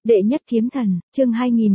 Đệ nhất kiếm thần, chương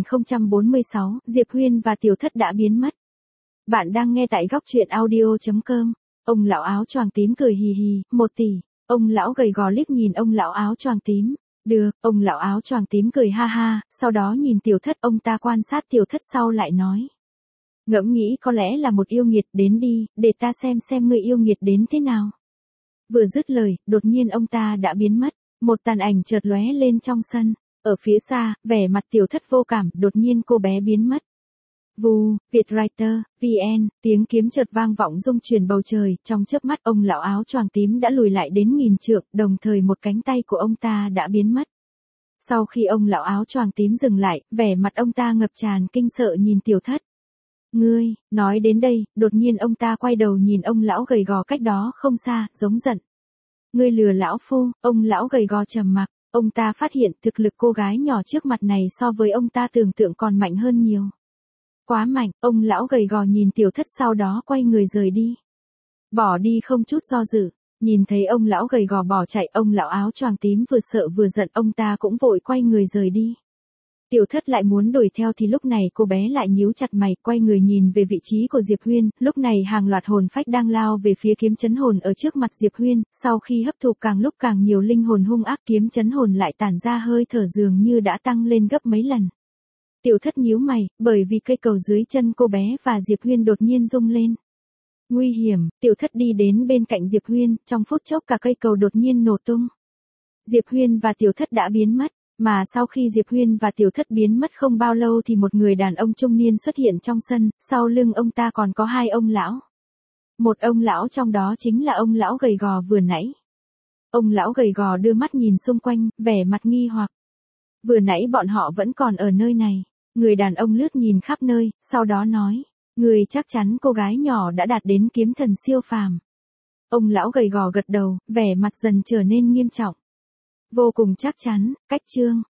2046, Diệp Huyên và Tiểu Thất đã biến mất. Bạn đang nghe tại góc truyện audio.com. Ông lão áo choàng tím cười hì hì, 1 tỷ. Ông lão gầy gò liếc nhìn ông lão áo choàng tím. Được, ông lão áo choàng tím cười ha ha, sau đó nhìn Tiểu Thất, ông ta quan sát Tiểu Thất sau lại nói. Ngẫm nghĩ có lẽ là một yêu nghiệt, đến đi, để ta xem người yêu nghiệt đến thế nào. Vừa dứt lời, đột nhiên ông ta đã biến mất, một tàn ảnh chợt lóe lên trong sân. Ở phía xa, vẻ mặt Tiểu Thất vô cảm, đột nhiên cô bé biến mất. Vù, Vietwriter, VN, tiếng kiếm chợt vang vọng rung chuyển bầu trời, trong chớp mắt ông lão áo choàng tím đã lùi lại đến 1000 trượng, đồng thời một cánh tay của ông ta đã biến mất. Sau khi ông lão áo choàng tím dừng lại, vẻ mặt ông ta ngập tràn kinh sợ nhìn Tiểu Thất. Ngươi, nói đến đây, đột nhiên ông ta quay đầu nhìn ông lão gầy gò cách đó không xa, giống giận. Ngươi lừa lão phu, ông lão gầy gò trầm mặc. Ông ta phát hiện thực lực cô gái nhỏ trước mặt này so với ông ta tưởng tượng còn mạnh hơn nhiều. Quá mạnh, ông lão gầy gò nhìn Tiểu Thất sau đó quay người rời đi. Bỏ đi không chút do dự, nhìn thấy ông lão gầy gò bỏ chạy, ông lão áo choàng tím vừa sợ vừa giận, ông ta cũng vội quay người rời đi. Tiểu Thất lại muốn đuổi theo thì lúc này cô bé lại nhíu chặt mày, quay người nhìn về vị trí của Diệp Huyên, lúc này hàng loạt hồn phách đang lao về phía kiếm chấn hồn ở trước mặt Diệp Huyên, sau khi hấp thụ càng lúc càng nhiều linh hồn hung ác, kiếm chấn hồn lại tản ra hơi thở dường như đã tăng lên gấp mấy lần. Tiểu Thất nhíu mày, bởi vì cây cầu dưới chân cô bé và Diệp Huyên đột nhiên rung lên. Nguy hiểm, Tiểu Thất đi đến bên cạnh Diệp Huyên, trong phút chốc cả cây cầu đột nhiên nổ tung. Diệp Huyên và Tiểu Thất đã biến mất. Mà sau khi Diệp Huyên và Tiểu Thất biến mất không bao lâu thì một người đàn ông trung niên xuất hiện trong sân, sau lưng ông ta còn có 2 ông lão. Một ông lão trong đó chính là ông lão gầy gò vừa nãy. Ông lão gầy gò đưa mắt nhìn xung quanh, vẻ mặt nghi hoặc. Vừa nãy bọn họ vẫn còn ở nơi này. Người đàn ông lướt nhìn khắp nơi, sau đó nói, người chắc chắn cô gái nhỏ đã đạt đến kiếm thần siêu phàm. Ông lão gầy gò gật đầu, vẻ mặt dần trở nên nghiêm trọng. Vô cùng chắc chắn, cách chương.